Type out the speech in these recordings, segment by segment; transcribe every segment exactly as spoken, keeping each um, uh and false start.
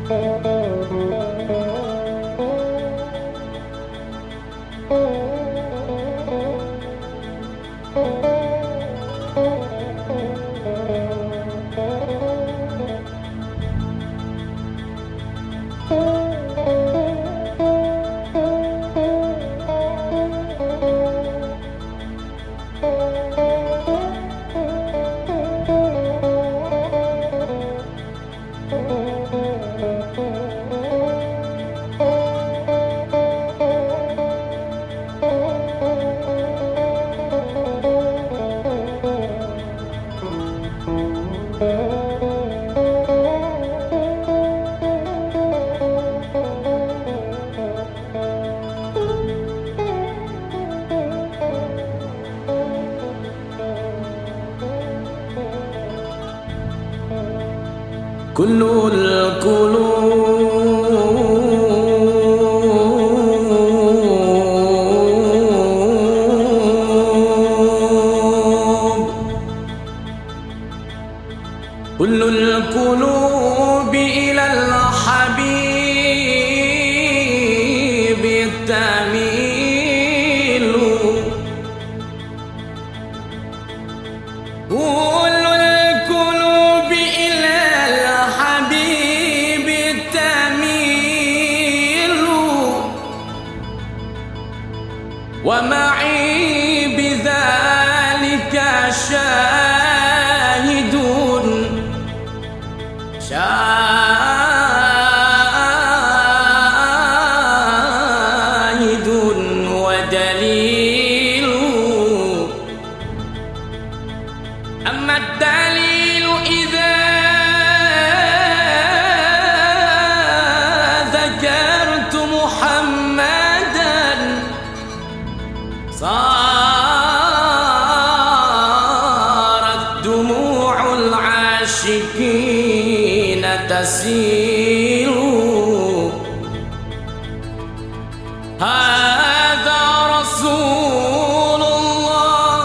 كل القلوب كل القلوب إلى الحبيب تميل. كل القلوب إلى الحبيب تميل، ومعي بذلك شاهد شاهد ودليل. أما الدليل إذا ذكرت محمدا صارت دموع العاشقين تسيل. هذا رسول الله،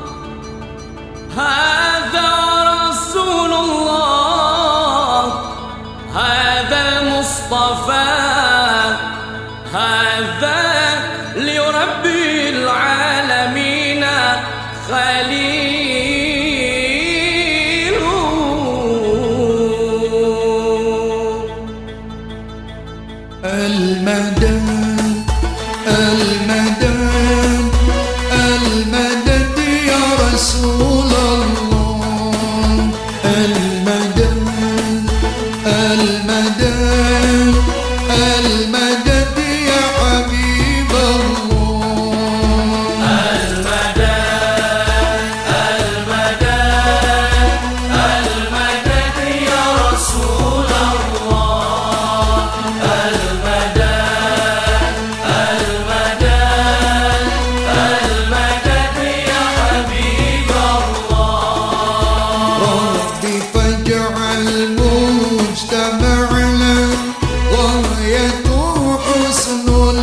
هذا رسول الله، هذا المصطفى، هذا لرب العالمين خليل. المدد المدد المدد يا رسول الله، المدد المدد المدد يا حبيب الله، المدد المدد المدد يا رسول الله، المدد المدد المدد يا حبيب الله. ربي فاجعل مجتمعنا غايته حسن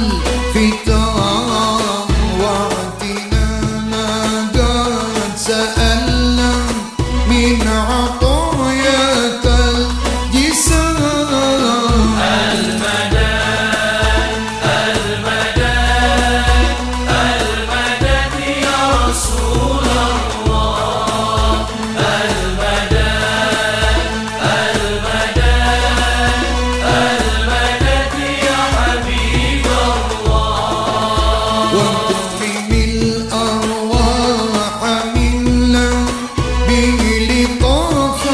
الختام، واعطنا ما قد سألنا من عطاياك الجسام. المدد المدد المدد يا رسول الله، المدد المدد المدد يا حبيب الله. واكرم الأرواح منا بلطاف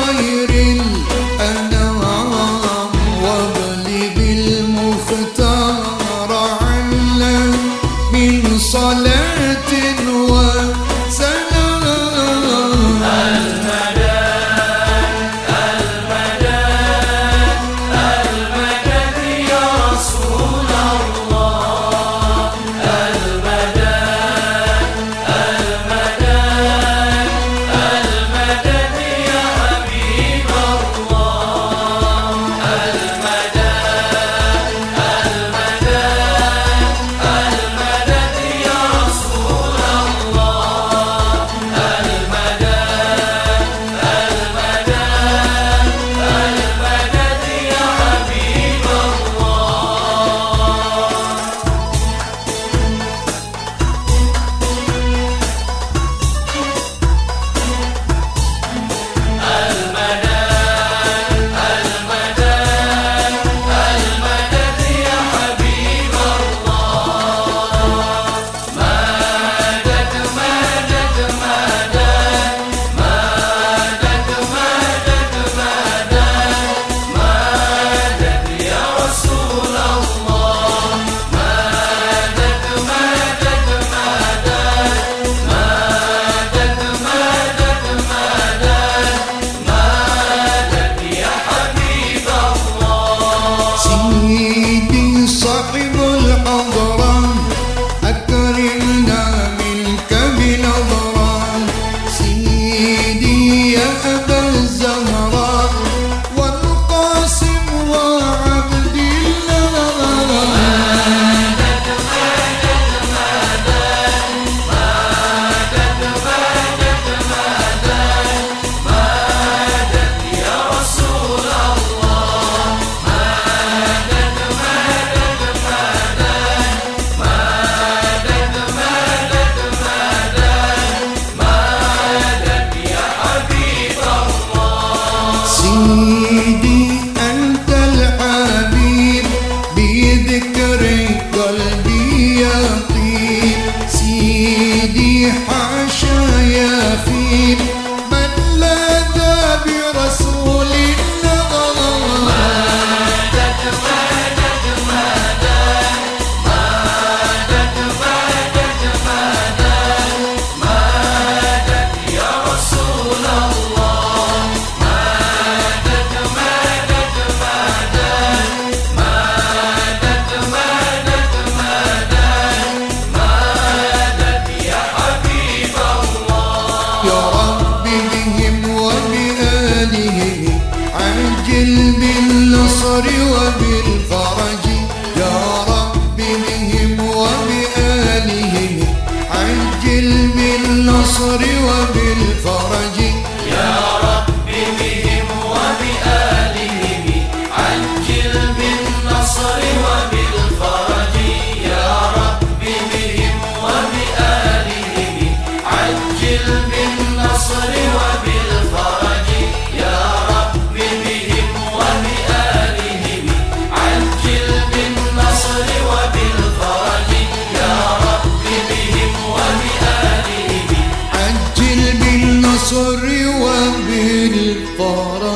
سيدي أنت الحبيب بذكري قلبي يطيب سيدي حاشا يخيب من لاذ برسول الله مدد مدد مدد مدد مدد مدد مدد يا رسول الله مدد مدد مدد مدد مدد مدد مدد يا حبيب الله يا رب بهم وبآلهم عجل بالنصر وبالفرج يا رب بهم وبآلهم عجل بالنصر وبالفرج يا رب بهم وبآلهم عجل بالنصر وبالفرج يا رب بهم وبآلهم عجل بالنصر وبالفرج يا رب بهم وبآلهم عجل بالنصر وبالفرج يا رب بهم وبآلهم عجل بالنصر وبالفرج